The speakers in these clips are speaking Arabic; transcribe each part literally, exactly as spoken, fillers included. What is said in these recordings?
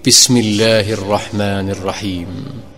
بسم الله الرحمن الرحيم.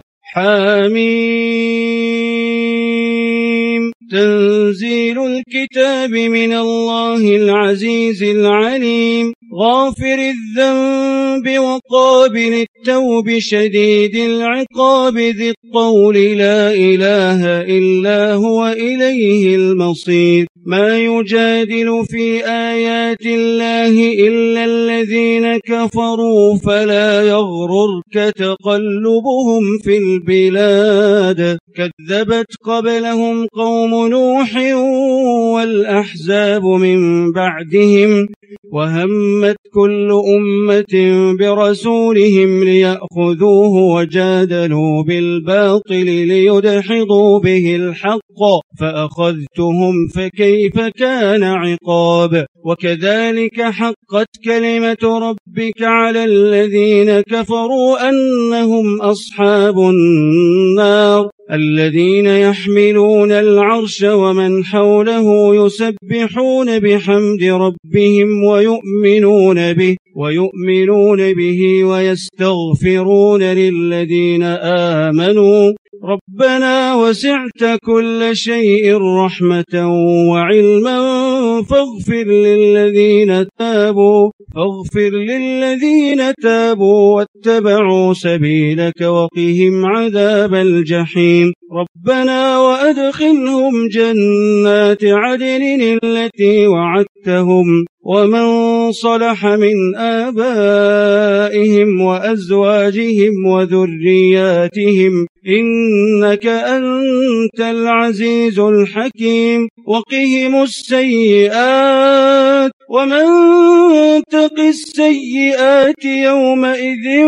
حميم. تنزيل الكتاب من الله العزيز العليم، غافر الذنب وقابل التوب شديد العقاب ذي الطول، لا إله إلا هو إليه المصير. ما يجادل في آيات الله إلا الذين كفروا، فلا يغررك تقلبهم في البلاد. كذبت قبلهم قوم نوح والأحزاب من بعدهم، وهمت كل أمة برسولهم ليأخذوه، وجادلوا بالباطل ليدحضوا به الحق، فأخذتهم فكيف كان عقاب. وكذلك حقت كلمة ربك على الذين كفروا أنهم أصحاب النار، الذين يحملون العرش ومن حوله يسبحون بحمد ربهم ويؤمنون به ويؤمنون به ويستغفرون للذين آمنوا ربنا وسعت كل شيء رحمة وعلما فاغفر للذين تابوا فاغفر للذين تابوا واتبعوا سبيلك وقهم عذاب الجحيم. ربنا وأدخلهم جنات عدن التي وعدتهم ومن صلح من آبائهم وأزواجهم وذرياتهم إنك أنت العزيز الحكيم. وقهم السيئات ومن تق السيئات يومئذ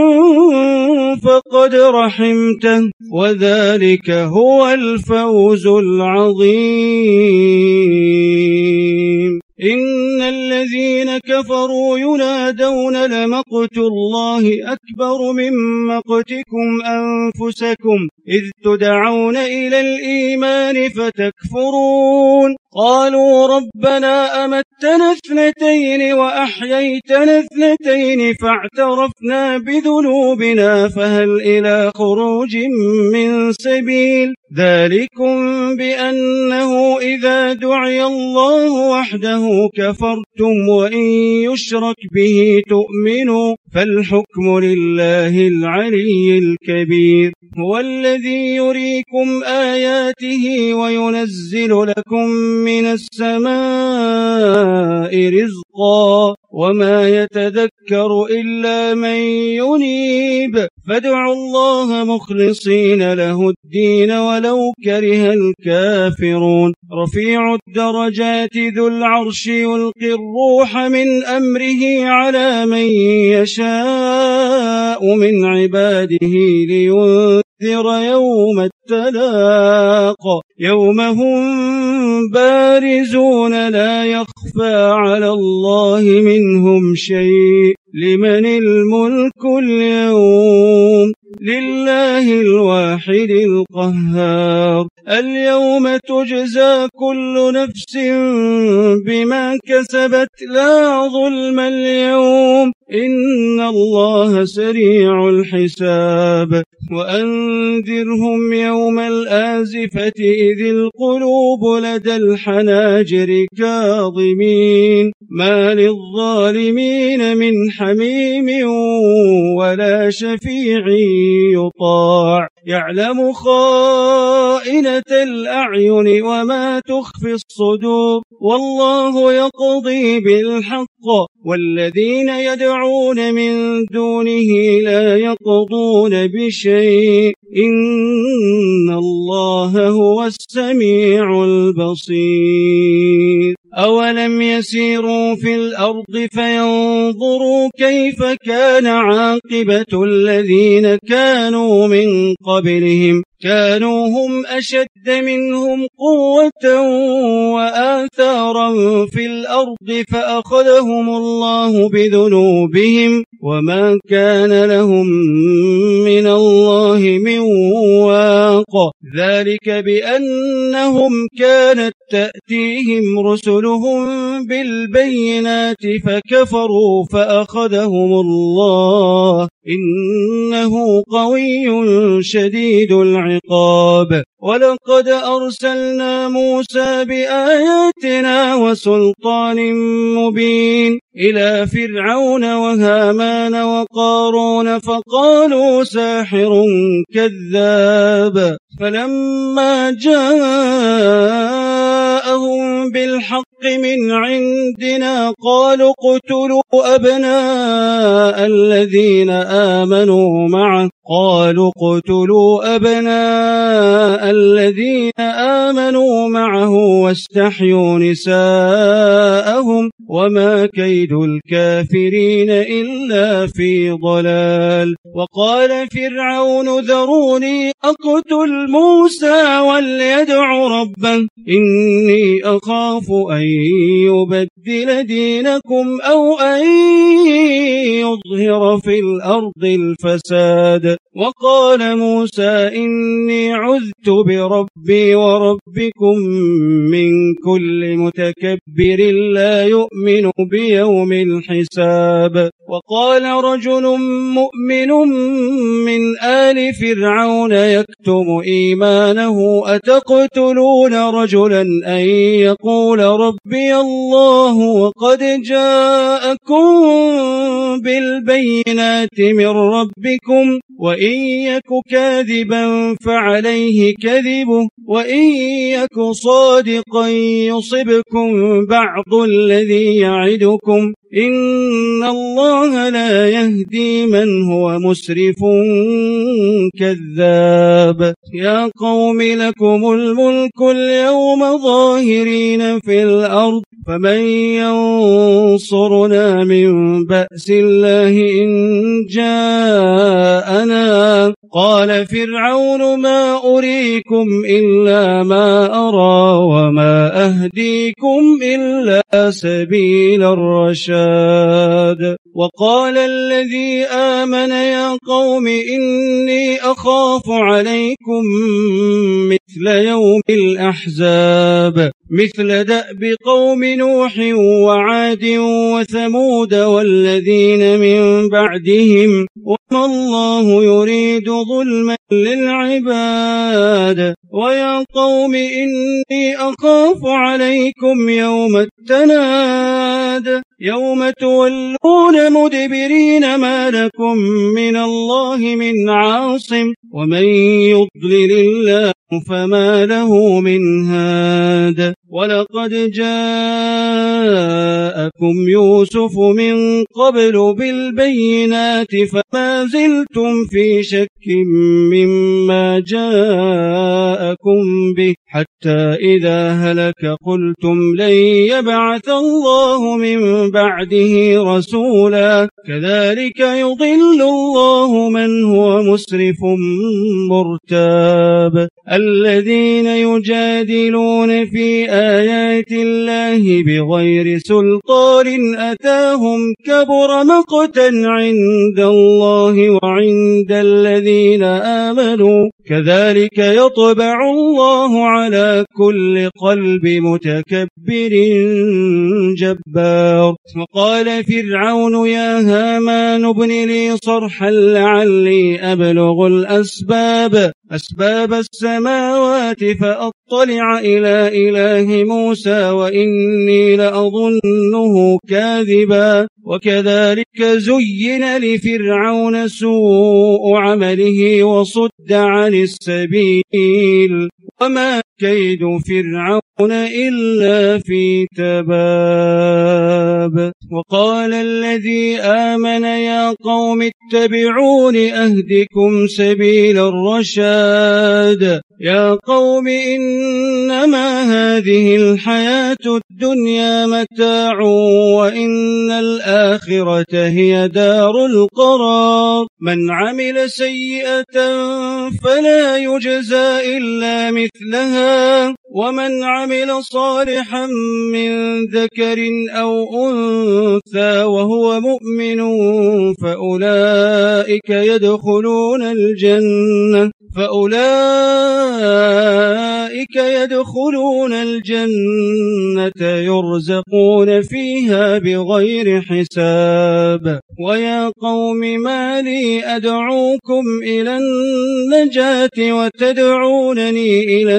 فقد رحمته وذلك هو الفوز العظيم. إن الذين كفروا ينادون لمقت الله أكبر من مقتكم أنفسكم إذ تدعون إلى الإيمان فتكفرون. قالوا ربنا أمتنا اثنتين وأحييتنا اثنتين فاعترفنا بذنوبنا فهل إلى خروج من سبيل. ذلكم بأنه إذا دعي الله وحده كفرتم وإن يشرك به تؤمنوا فالحكم لله العلي الكبير. هو الذي يريكم آياته وينزل لكم من السماء رزقا وما يتذكر إلا من ينيب فادعوا الله مخلصين له الدين ولو كره الكافرون. رفيع الدرجات ذو العرش يلقي الروح من أمره على من يشاء من عباده لينذر يوم التلاق يوم هم بارزون لا يخفى على الله منهم شيء. لمن الملك اليوم؟ لله الواحد القهار. اليوم تجزى كل نفس بما كسبت لا ظلم اليوم إن الله سريع الحساب. وأنذرهم يوم الآزفة إذ القلوب لدى الحناجر كاظمين ما للظالمين من حميم ولا شفيع يطاع يعلم خائنة الأعين وما تخفي الصدور والله يقضي بالحق والذين يدعون من دونه لا يقضون بشيء إن الله هو السميع البصير. أولم يسيروا في الأرض فينظروا كيف كان عاقبة الذين كانوا من قبلهم كانوا هم أشد أشد منهم قوة وآثارا في الأرض فأخذهم الله بذنوبهم وما كان لهم من الله من واق ذلك بأنهم كانت تأتيهم رسلهم بالبينات فكفروا فأخذهم الله إنه قوي شديد العقاب ولقد أرسلنا موسى بآياتنا وسلطان مبين إلى فرعون وهامان وقارون فقالوا ساحر كذاب فلما جاءهم بالحق من عندنا قالوا اقتلوا أبناء الذين آمنوا معه قالوا اقتلوا أبناء الذين آمنوا معه واستحيوا نساءهم وما كيد الكافرين إلا في ضلال وقال فرعون ذروني أقتل موسى وليدع ربه إني أخاف أن يبدل دينكم أو أن يظهر في الأرض الفساد وقال موسى إني عذت بربي وربكم من كل متكبر لا يؤمن بيوم الحساب وقال رجل مؤمن من آل فرعون يكتم إيمانه أتقتلون رجلا أن يقول ربي الله وقد جاءكم بالبينات من ربكم وإن يك كاذبا فعليه كذبه وإن يك صادقا يصبكم بعض الذي يعدكم إن الله لا يهدي من هو مسرف كذاب يا قوم لكم الملك اليوم ظاهرين في الأرض فمن ينصرنا من بأس الله إن جاءنا قال فرعون ما أريكم إلا ما أرى وما أهديكم إلا سبيل الرشاد وقال الذي آمن يا قوم إني أخاف عليكم مثل يوم الأحزاب مثل دأب قوم نوح وعاد وثمود والذين من بعدهم وما الله يريد ظلما للعباد ويا قوم إني أخاف عليكم يوم التناد يوم تولون مدبرين ما لكم من الله من عاصم ومن يضلل الله فما له من هاد ولقد جاءكم يوسف من قبل بالبينات فما زلتم في شك مما جاءكم به حتى إذا هلك قلتم لن يبعث الله من بعده رسولا كذلك يضل الله من هو مسرف مرتاب الذين يجادلون في آيات الله بغير سلطان أتاهم كبر مقتا عند الله وعند الذين آمنوا كذلك يطبع الله على كل قلب متكبر جبار وقال فرعون يا هامان ابن لي صرحا لعلي أبلغ الأسباب أسباب السماوات فأطلع إلى إله موسى وإني لأظنه كاذبا وكذلك زين لفرعون سوء عمله وصد عن السبيل وما كيد فرعون إلا في تباب وقال الذي آمن يا قوم اتبعون أهدكم سبيل الرشاد يا قوم إنما هذه الحياة الدنيا متاع وإن الآخرة هي دار القرار. من عمل سيئة فلا يجزى إلا مثلها ومن عمل صالحا من ذكر أو أنثى وهو مؤمن فأولئك يدخلون الجنة فأولئك يدخلون الجنة يرزقون فيها بغير حساب. ويا قوم ما لي أدعوكم إلى النجاة وتدعونني إلى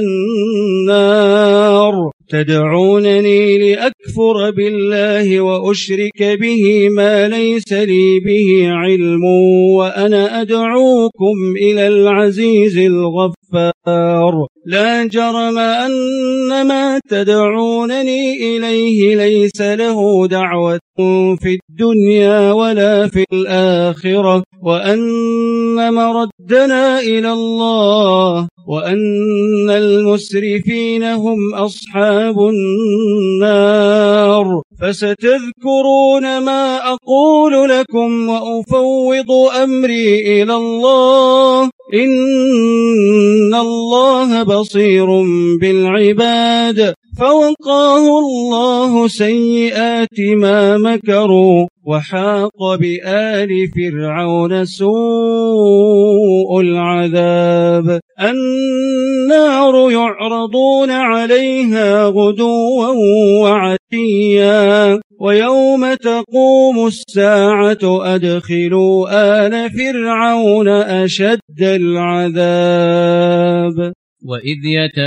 النار تدعونني لأكفر بالله وأشرك به ما ليس لي به علم وأنا أدعوكم إلى العزيز الغفار. لا جرم أن ما تدعونني إليه ليس له دعوة في الدنيا ولا في الآخرة وأن مردنا إلى الله وأن المسرفين هم أصحاب النار. فستذكرون ما أقول لكم وأفوض أمري إلى الله إن الله بصير بالعباد. فوقاه الله سيئات ما مكروا وحاق بآل فرعون سوء العذاب. النار يعرضون عليها غدوا وعشيا ويوم تقوم الساعة أدخلوا آل فرعون أشد العذاب. وإذ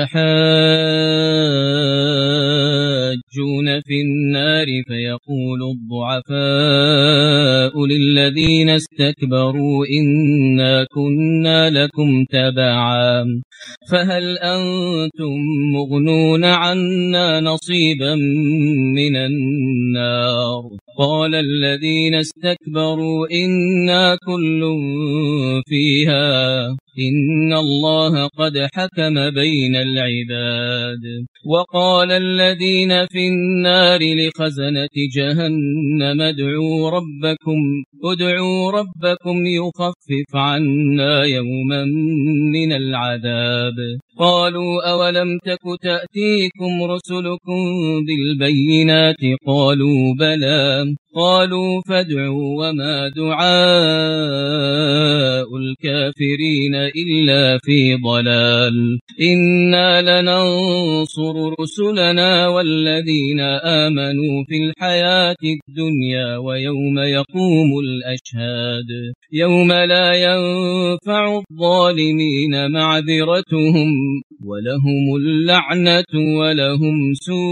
يتحاجون في النار فيقول الضعفاء للذين استكبروا إنا كنا لكم تبعا فهل أنتم مغنون عنا نصيبا من النار. قال الذين استكبروا إنا كل فيها إن الله قد حكم بين العباد. وقال الذين في النار لخزنة جهنم ادعوا ربكم ادعوا ربكم يخفف عنا يوما من العذاب. قالوا أولم تك تأتيكم رسلكم بالبينات قالوا بلى قالوا فادعوا وما دعاء الكافرين إلا في ضلال. إنا لننصر رسلنا والذين آمنوا في الحياة الدنيا ويوم يقوم الأشهاد يوم لا ينفع الظالمين معذرتهم ولهم اللعنة ولهم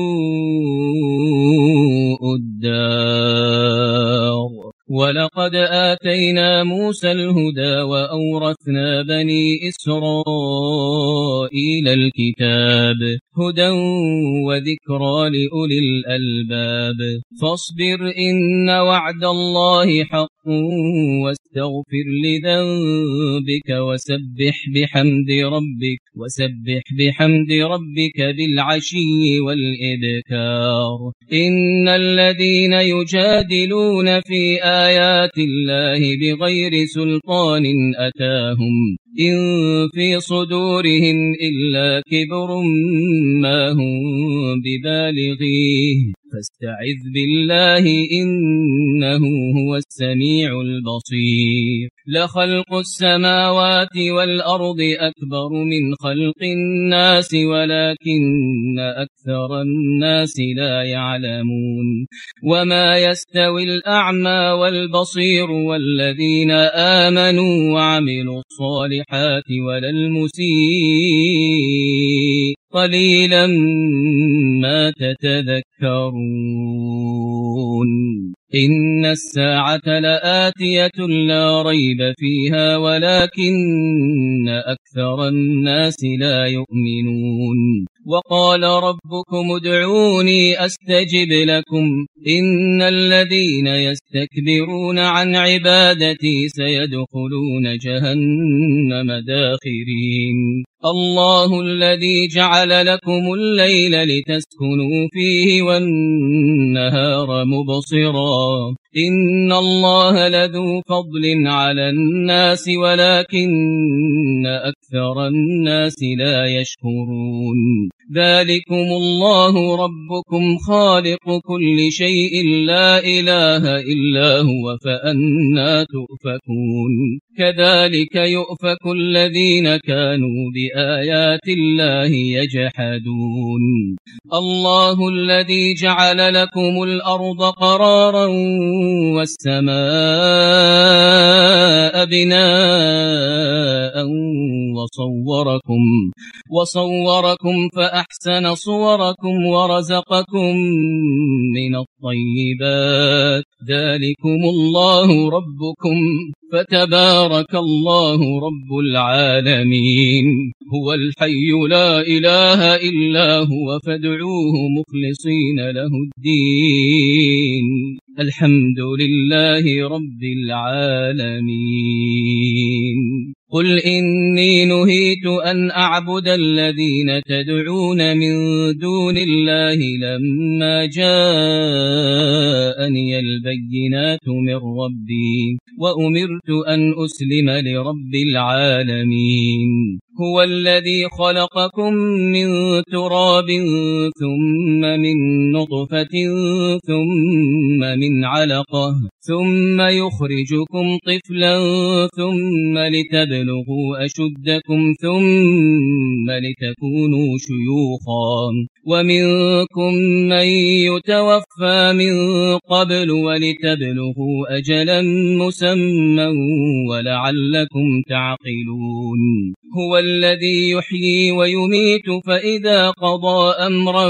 سوء الدار. ولقد آتينا موسى الهدى وأورثنا بني إسرائيل الكتاب هدى وذكرى لأولي الألباب. فاصبر إن وعد الله حق واستغفر لذنبك وسبح بحمد ربك وسبح بحمد ربك بالعشي والإبكار. إن الذين يجادلون في آيات الله بغير سلطان أتاهم إن في صدورهم إلا كبر ما هم ببالغيه فاستعذ بالله إنه هو السميع البصير. لخلق السماوات والأرض أكبر من خلق الناس ولكن أكثر الناس لا يعلمون. وما يستوي الأعمى والبصير والذين آمنوا وعملوا الصالحات ولا المسيء قليلا ما تتذكرون. إن الساعة لآتية لا ريب فيها ولكن أكثر الناس لا يؤمنون. وقال ربكم ادعوني أستجب لكم إن الذين يستكبرون عن عبادتي سيدخلون جهنم داخرين. الله الذي جعل لكم الليل لتسكنوا فيه والنهار مبصرا إن الله لذو فضل على الناس ولكن أكثر الناس لا يشكرون ذلكم الله ربكم خالق كل شيء لا إله إلا هو فأنى تؤفكون كذلك يؤفك الذين كانوا بآيات الله يجحدون الله الذي جعل لكم الأرض قرارا والسماء بناء وصوركم وصوركم فأحسن صوركم ورزقكم من الطيبات ذلكم الله ربكم فتبارك الله رب العالمين هو الحي لا إله إلا هو فادعوه مخلصين له الدين الحمد لله رب العالمين قل إني نهيت أن أعبد الذين تدعون من دون الله لما جاءني البينات من ربي وأمرت أن أسلم لرب العالمين هو الذي خلقكم من تراب ثم من نطفة ثم من علقة ثم يخرجكم طفلا ثم لتبلغوا أشدكم ثم لتكونوا شيوخا ومنكم من يتوفى من قبل ولتبلغوا أجلا مسمى ولعلكم تعقلون هو الذي يحيي ويميت فإذا قضى أمرا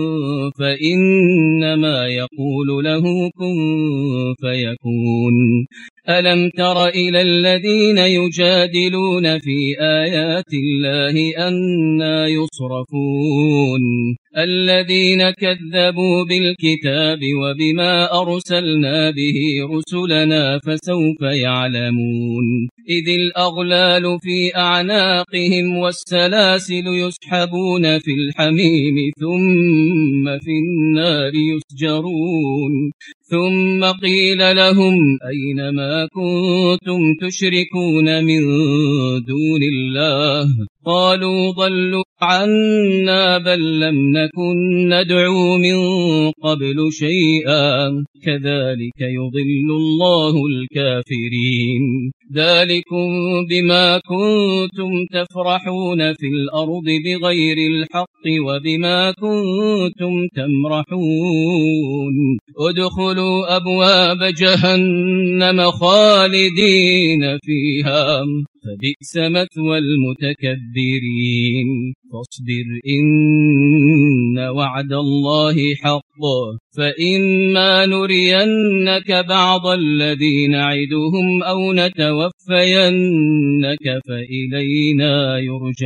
فإنما يقول له كن فيكون ألم تر إلى الذين يجادلون في آيات الله أنى يصرفون الذين كذبوا بالكتاب وبما أرسلنا به رسلنا فسوف يعلمون إذ الأغلال في أعناقهم والسلاسل يسحبون في الحميم ثم في النار يسجرون ثم قيل لهم أين ما كنتم تشركون من دون الله قالوا ضلوا عنا بل لم نكن ندعو من قبل شيئا كذلك يضل الله الكافرين ذلكم بما كنتم تفرحون في الأرض بغير الحق وبما كنتم تمرحون ادخلوا أبواب جهنم خالدين فيها فبئس مثوى المتكبرين فاصبر إن وعد الله حق فإما نرينك بعض الذي نعدهم أو نتوفينك فإلينا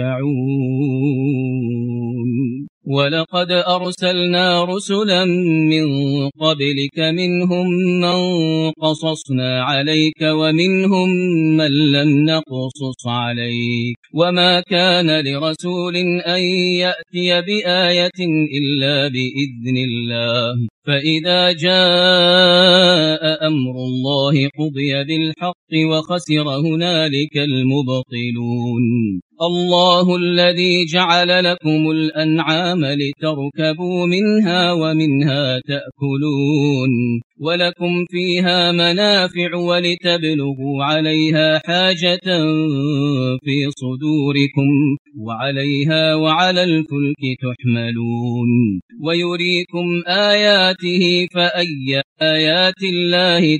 يرجعون ولقد أرسلنا رسلا من قبلك منهم من قصصنا عليك ومنهم من لم نقصص عليك وما كان لرسول أن يأتي بآية إلا بإذن الله فإذا جاء أمر الله قضي بالحق وخسر هنالك المبطلون الله الذي جعل لكم الأنعام لتركبوا منها ومنها تأكلون ولكم فيها منافع ولتبلغوا عليها حاجة في صدوركم وعليها وعلى الفلك تحملون ويريكم آياته فأي آيات الله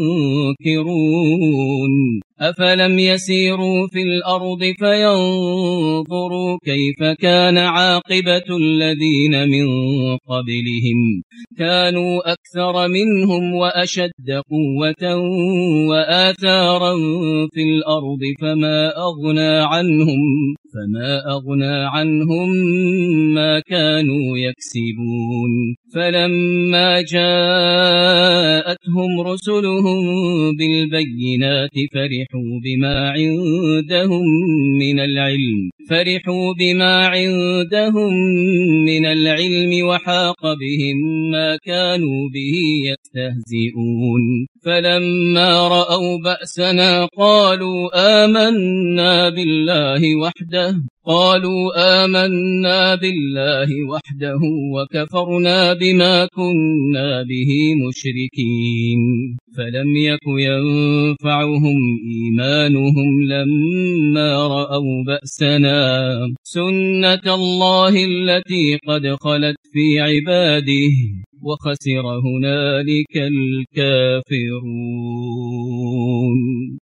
تنكرون أفلم يسيروا في الأرض فينظروا كيف كان عاقبة الذين من قبلهم كانوا أكثر منهم وأشد قوة وآثارا في الأرض فما أغنى عنهم فما أغنى عنهم ما كانوا يكسبون فلما جاءتهم رسلهم بالبينات فرحوا بما عندهم من العلم فرحوا بما عندهم من العلم وحاق بهم ما كانوا به يستهزئون فلما رأوا بأسنا قالوا آمنا بالله وحده قالوا آمنا بالله وحده وكفرنا بما كنا به مشركين فلم يك ينفعهم إيمانهم لما رأوا بأسنا سنة الله التي قد خلت في عباده وخسر هنالك الكافرون.